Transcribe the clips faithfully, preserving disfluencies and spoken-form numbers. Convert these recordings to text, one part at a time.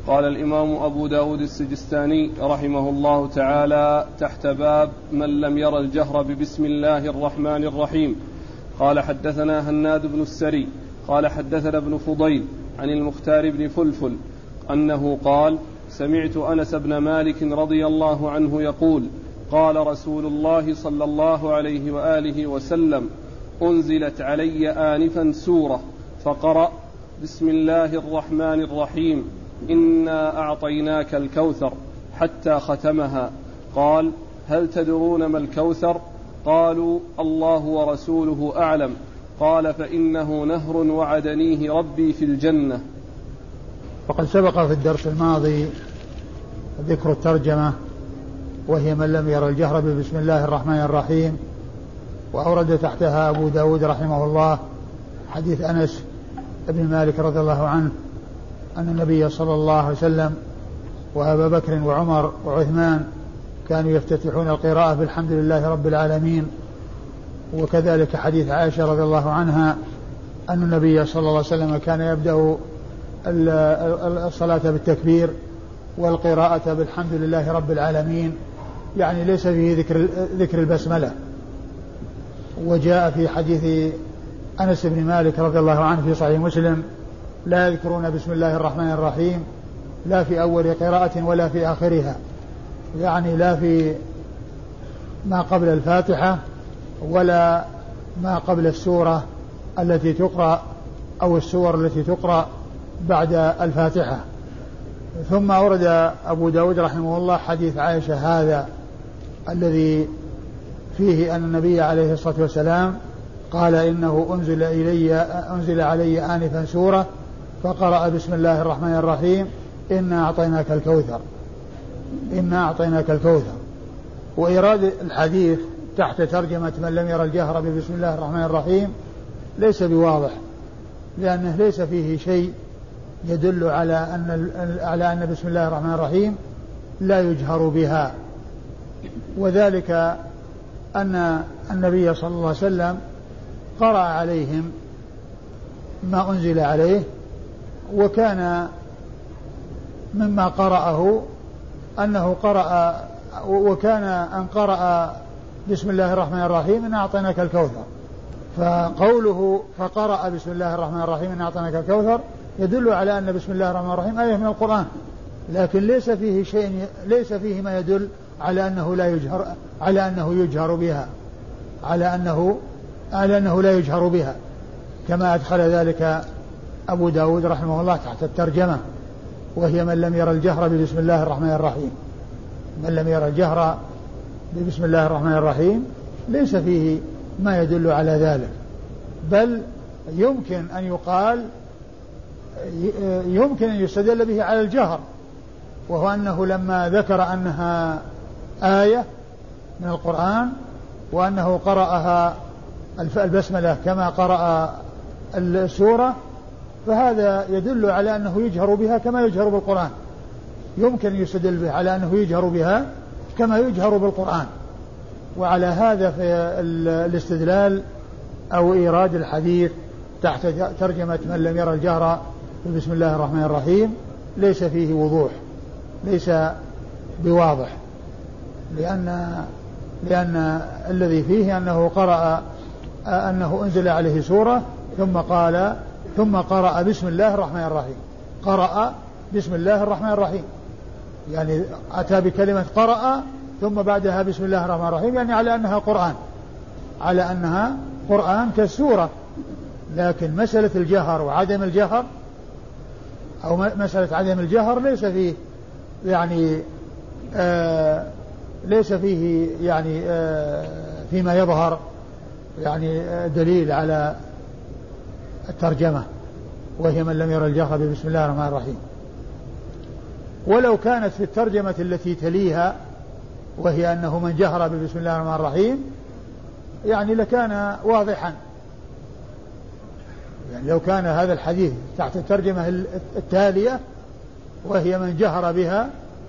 قال الإمام أبو داود السجستاني رحمه الله تعالى تحت باب من لم ير الجهر ببسم الله الرحمن الرحيم. قال حدثنا هناد بن السري قال حدثنا ابن فضيل عن المختار بن فلفل أنه قال سمعت أنس بن مالك رضي الله عنه يقول قال رسول الله صلى الله عليه وآله وسلم أنزلت علي آنفا سورة فقرأ بسم الله الرحمن الرحيم إنا أعطيناك الكوثر حتى ختمها. قال هل تدرون ما الكوثر؟ قالوا الله ورسوله أعلم. قال فإنه نهر وعدنيه ربي في الجنة. وقد سبق في الدرس الماضي ذكر الترجمة وهي من لم ير الجهر ببسم الله الرحمن الرحيم، وأورد تحتها أبو داود رحمه الله حديث أنس بن مالك رضي الله عنه أن النبي صلى الله عليه وسلم وأبا بكر وعمر وعثمان كانوا يفتتحون القراءة بالحمد لله رب العالمين. وكذلك حديث عائشة رضي الله عنها أن النبي صلى الله عليه وسلم كان يبدأ الصلاة بالتكبير والقراءة بالحمد لله رب العالمين، يعني ليس فيه ذكر, ذكر البسملة. وجاء في حديث أنس بن مالك رضي الله عنه في صحيح مسلم لا يذكرون بسم الله الرحمن الرحيم لا في أول قراءة ولا في آخرها، يعني لا في ما قبل الفاتحة ولا ما قبل السورة التي تقرأ أو السور التي تقرأ بعد الفاتحة. ثم أورد أبو داود رحمه الله حديث عائشة هذا الذي فيه أن النبي عليه الصلاة والسلام قال إنه أنزل إلي أنزل علي آنفا سورة فقرأ بسم الله الرحمن الرحيم إنا أعطيناك الكوثر إنا أعطيناك الكوثر. وإيراد الحديث تحت ترجمة من لم ير الجهر ببسم الله الرحمن الرحيم ليس بواضح، لأنه ليس فيه شيء يدل على أن على أن بسم الله الرحمن الرحيم لا يجهر بها، وذلك أن النبي صلى الله عليه وسلم قرأ عليهم ما أنزل عليه، وكان مما قرأه أنه قرأ وكان أن قرأ بسم الله الرحمن الرحيم إن أعطيناك الكوثر، فقوله فقرأ بسم الله الرحمن الرحيم إن أعطيناك الكوثر يدل على أن بسم الله الرحمن الرحيم آية من القرآن، لكن ليس فيه شيء ليس فيه ما يدل على أنه لا يجهر على أنه يجهر بها على أنه على أنه لا يجهر بها، كما أدخل ذلك أبو داود رحمه الله تحت الترجمة وهي من لم ير الجهر ببسم الله الرحمن الرحيم. من لم ير الجهر ببسم الله الرحمن الرحيم ليس فيه ما يدل على ذلك، بل يمكن أن يقال يمكن أن يستدل به على الجهر، وهو أنه لما ذكر أنها آية من القرآن وأنه قرأها البسملة كما قرأ السورة فهذا يدل على أنه يجهر بها كما يجهر بالقرآن، يمكن يستدل به على أنه يجهر بها كما يجهر بالقرآن. وعلى هذا في الاستدلال أو إيراد الحديث تحت ترجمة من لم ير الجهر بسم الله الرحمن الرحيم ليس فيه وضوح، ليس بواضح، لأن لأن الذي فيه أنه قرأ أنه أنزل عليه سورة ثم قال ثم قرأ بسم الله الرحمن الرحيم، قرأ بسم الله الرحمن الرحيم، يعني أتى بكلمة قرأ ثم بعدها بسم الله الرحمن الرحيم، يعني على أنها قرآن على أنها قرآن كالسورة. لكن مسألة الجهر وعدم الجهر أو مسألة عدم الجهر ليس فيه يعني آه ليس فيه يعني آه فيما يظهر يعني آه دليل على الترجمة وهي من لم ير الجهر بسم الله الرحمن الرحيم. ولو كانت في الترجمة التي تليها وهي أنه من جهر بسم الله الرحمن الرحيم يعني لكان واضحا، يعني لو كان هذا الحديث تحت الترجمة التالية وهي من جهر بها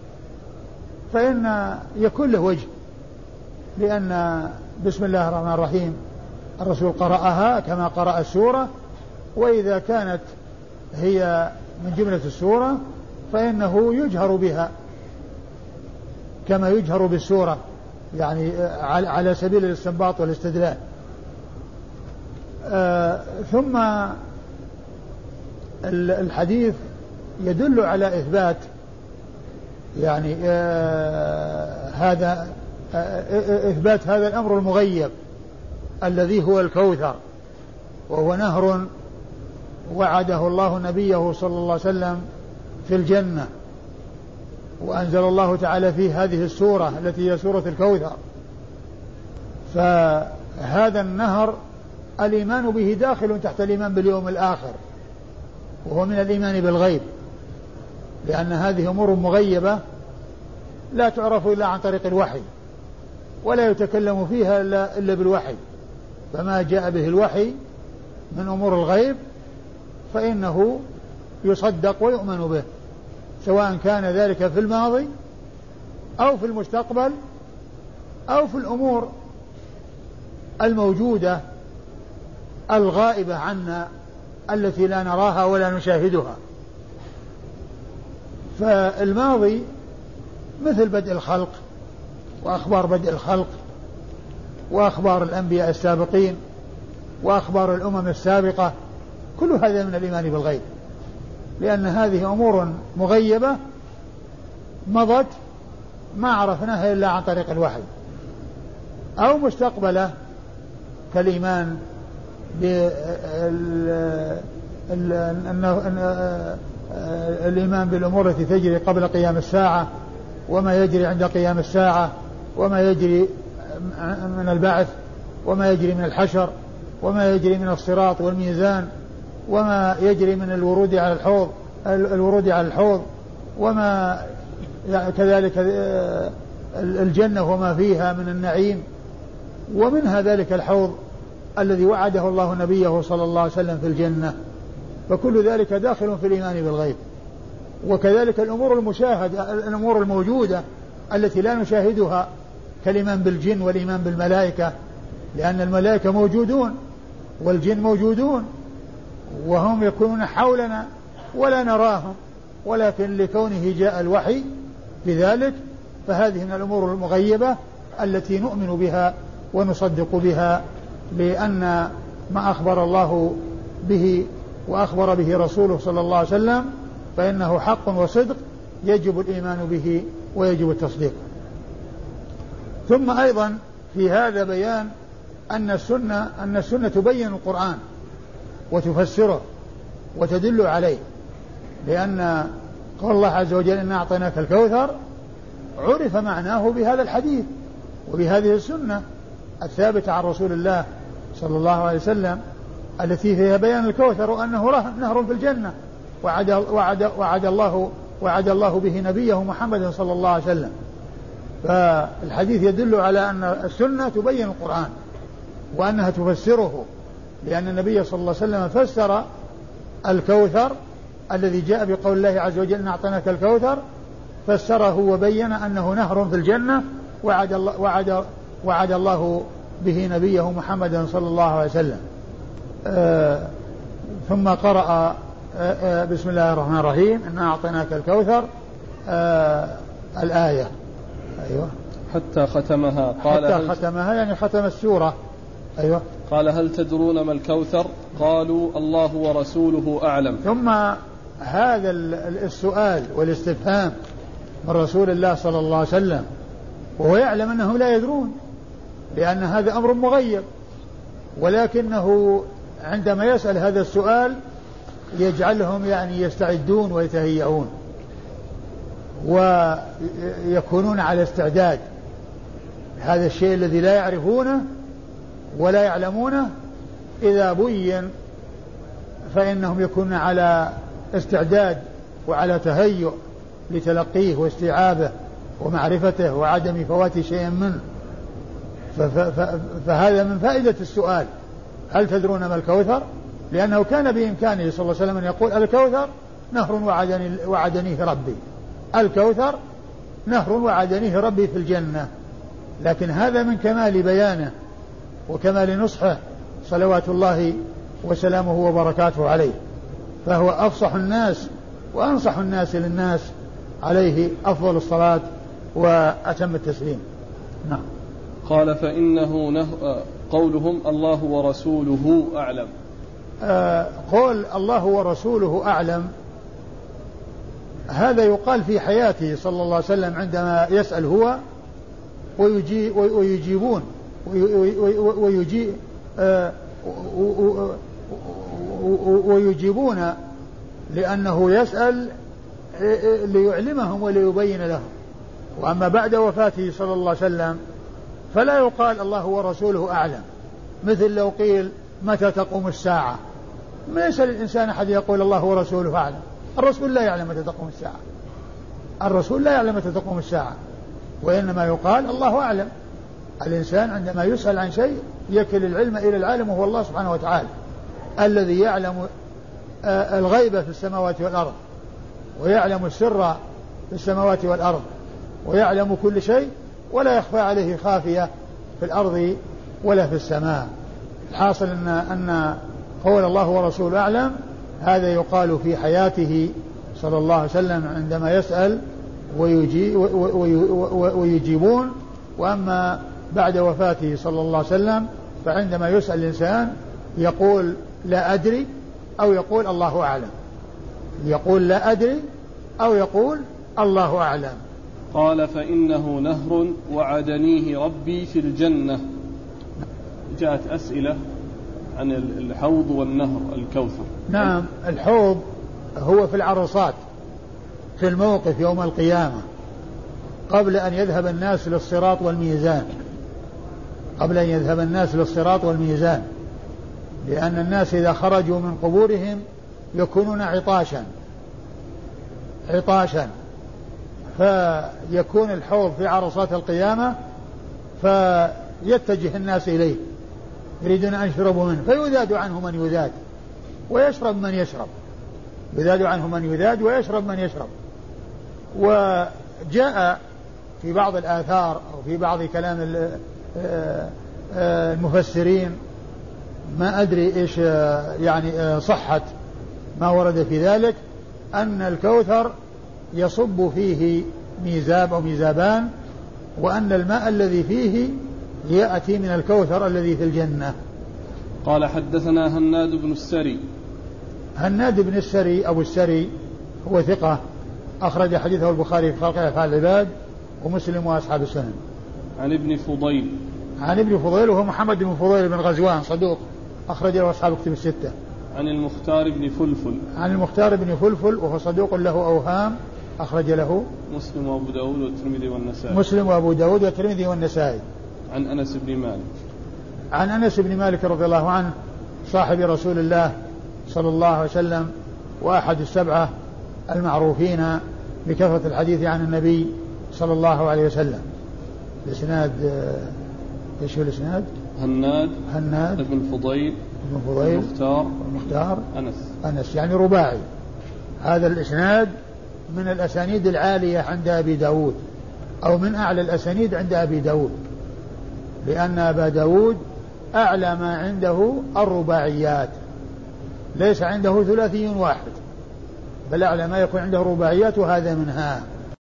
فإن يكون له وجه، لأن بسم الله الرحمن الرحيم الرسول قرأها كما قرأ السورة، وإذا كانت هي من جملة السورة فإنه يجهر بها كما يجهر بالسورة، يعني على سبيل الاستنباط والاستدلال. آه ثم الحديث يدل على إثبات يعني آه هذا آه إثبات هذا الأمر المغيب الذي هو الكوثر، وهو نهر وعده الله نبيه صلى الله عليه وسلم في الجنة، وأنزل الله تعالى فيه هذه السورة التي هي سورة الكوثر. فهذا النهر الإيمان به داخل تحت الإيمان باليوم الآخر، وهو من الإيمان بالغيب، لأن هذه أمور مغيبة لا تعرف إلا عن طريق الوحي، ولا يتكلم فيها إلا بالوحي. فما جاء به الوحي من أمور الغيب فإنه يصدق ويؤمن به، سواء كان ذلك في الماضي أو في المستقبل أو في الأمور الموجودة الغائبة عنا التي لا نراها ولا نشاهدها. فالماضي مثل بدء الخلق وأخبار بدء الخلق وأخبار الأنبياء السابقين وأخبار الأمم السابقة، كل هذا من الإيمان بالغيب، لأن هذه أمور مغيبة مضت ما عرفناها إلا عن طريق الوحي، أو مستقبلة كالإيمان الإيمان بالأمور التي تجري قبل قيام الساعة، وما يجري عند قيام الساعة، وما يجري من البعث، وما يجري من الحشر، وما يجري من الصراط والميزان، وما يجري من الورود على الحوض الورود على الحوض وما كذلك الجنة وما فيها من النعيم، ومنها ذلك الحوض الذي وعده الله نبيه صلى الله عليه وسلم في الجنة. فكل ذلك داخل في الإيمان بالغيب. وكذلك الأمور المشاهدة، الأمور الموجودة التي لا نشاهدها كالإيمان بالجن والإيمان بالملائكة، لأن الملائكة موجودون والجن موجودون وهم يكونون حولنا ولا نراهم، ولكن لكونه جاء الوحي بذلك فهذه من الأمور المغيبة التي نؤمن بها ونصدق بها، لأن ما أخبر الله به وأخبر به رسوله صلى الله عليه وسلم فإنه حق وصدق يجب الإيمان به ويجب التصديق. ثم أيضا في هذا بيان أن السنة أن السنة تبين القرآن وتفسره وتدل عليه، لأن قول الله عز وجل إنا أعطيناك الكوثر عرف معناه بهذا الحديث وبهذه السنة الثابتة عن رسول الله صلى الله عليه وسلم التي فيها بيان الكوثر وأنه نهر في الجنة وعد, وعد, وعد, الله وعد الله به نبيه محمد صلى الله عليه وسلم. فالحديث يدل على أن السنة تبين القرآن وأنها تفسره، لأن النبي صلى الله عليه وسلم فسر الكوثر الذي جاء بقول الله عز وجل أعطيناك الكوثر، فسره وبين أنه نهر في الجنة وعد الله, وعد وعد الله به نبيه محمد صلى الله عليه وسلم. آه ثم قرأ آه آه بسم الله الرحمن الرحيم إنا أعطيناك الكوثر آه الآية. أيوة حتى ختمها. قال حتى ختمها يعني ختم السورة. أيوة. قال هل تدرون ما الكوثر؟ قالوا الله ورسوله أعلم. ثم هذا السؤال والاستفهام من رسول الله صلى الله عليه وسلم وهو يعلم أنهم لا يدرون، لأن هذا أمر مغيب، ولكنه عندما يسأل هذا السؤال يجعلهم يعني يستعدون ويتهيئون ويكونون على استعداد. هذا الشيء الذي لا يعرفونه ولا يعلمونه إذا بين فإنهم يكونون على استعداد وعلى تهيؤ لتلقيه واستيعابه ومعرفته وعدم فوات شيء منه. فهذا من فائدة السؤال هل تدرون ما الكوثر؟ لأنه كان بإمكانه صلى الله عليه وسلم أن يقول الكوثر نهر وعدني وعدنيه ربي، الكوثر نهر وعدنيه ربي في الجنة، لكن هذا من كمال بيانه وكمال نصحه صلوات الله وسلامه وبركاته عليه، فهو أفصح الناس وأنصح الناس للناس عليه أفضل الصلاة وأتم التسليم. نعم. قال فإنه نه... قولهم الله ورسوله أعلم. آه قول الله ورسوله أعلم هذا يقال في حياته صلى الله عليه وسلم عندما يسأل هو ويجي ويجيبون ويجي آه ويجيبون لأنه يسأل ليعلمهم وليبين لهم. وأما بعد وفاته صلى الله عليه وسلم فلا يقال الله ورسوله أعلم، مثل لو قيل متى تقوم الساعة، ما يسأل الإنسان أحد يقول الله ورسوله أعلم. الرسول لا يعلم متى تقوم الساعة، الرسول لا يعلم متى تقوم الساعة، وإنما يقال الله أعلم. الإنسان عندما يسأل عن شيء يكل العلم إلى العالم وهو الله سبحانه وتعالى الذي يعلم الغيب في السماوات والأرض ويعلم السر في السماوات والأرض ويعلم كل شيء ولا يخفى عليه خافية في الأرض ولا في السماء. الحاصل أن, أن قول الله ورسوله أعلم هذا يقال في حياته صلى الله عليه وسلم عندما يسأل ويجي ويجيبون، وأما بعد وفاته صلى الله عليه وسلم فعندما يسأل الإنسان يقول لا أدري أو يقول الله أعلم، يقول لا أدري أو يقول الله أعلم. قال فإنه نهر وعدنيه ربي في الجنة. جاءت أسئلة عن الحوض والنهر الكوثر. نعم، الحوض هو في العرصات في الموقف يوم القيامة قبل أن يذهب الناس للصراط والميزان، قبل أن يذهب الناس للصراط والميزان، لأن الناس إذا خرجوا من قبورهم يكونون عطاشا عطاشا فيكون الحوض في عرصات القيامة فيتجه الناس إليه يريدون أن يشربوا منه فيذاد عنه من يذاد ويشرب من يشرب، يذاد عنه من يذاد ويشرب من يشرب. وجاء في بعض الآثار أو في بعض كلام المفسرين ما أدري إيش يعني صحة ما ورد في ذلك أن الكوثر يصب فيه ميزاب أو ميزابان، وأن الماء الذي فيه يأتي من الكوثر الذي في الجنة. قال حدثنا هناد بن السري. هناد بن السري أبو السري هو ثقة أخرج حديثه البخاري في خلق أفعال العباد ومسلم وأصحاب السنن. عن ابن فضيل. عن ابن فضيل وهو محمد بن فضيل بن غزوان صدوق أخرج له أصحاب كتب الستة. عن المختار بن فلفل. عن المختار بن فلفل وهو صدوق له أوهام أخرج له مسلم وأبو داود والترمذي والنسائي. مسلم وأبو داود والترمذي والنسائي. عن أنس بن مالك. عن أنس بن مالك رضي الله عنه صاحب رسول الله صلى الله عليه وسلم وأحد السبعة المعروفين بكثرة الحديث عن النبي صلى الله عليه وسلم. الإسناد إيش هو الإسناد؟ هناد هناد ابن فضيل ابن فضيل المختار المختار أنس أنس يعني رباعي. هذا الإسناد من الأسانيد العالية عند أبي داود أو من أعلى الأسانيد عند أبي داود، لأن أبا داود أعلى ما عنده الرباعيات، ليس عنده ثلاثي واحد بل أعلى ما يكون عنده رباعيات وهذا منها.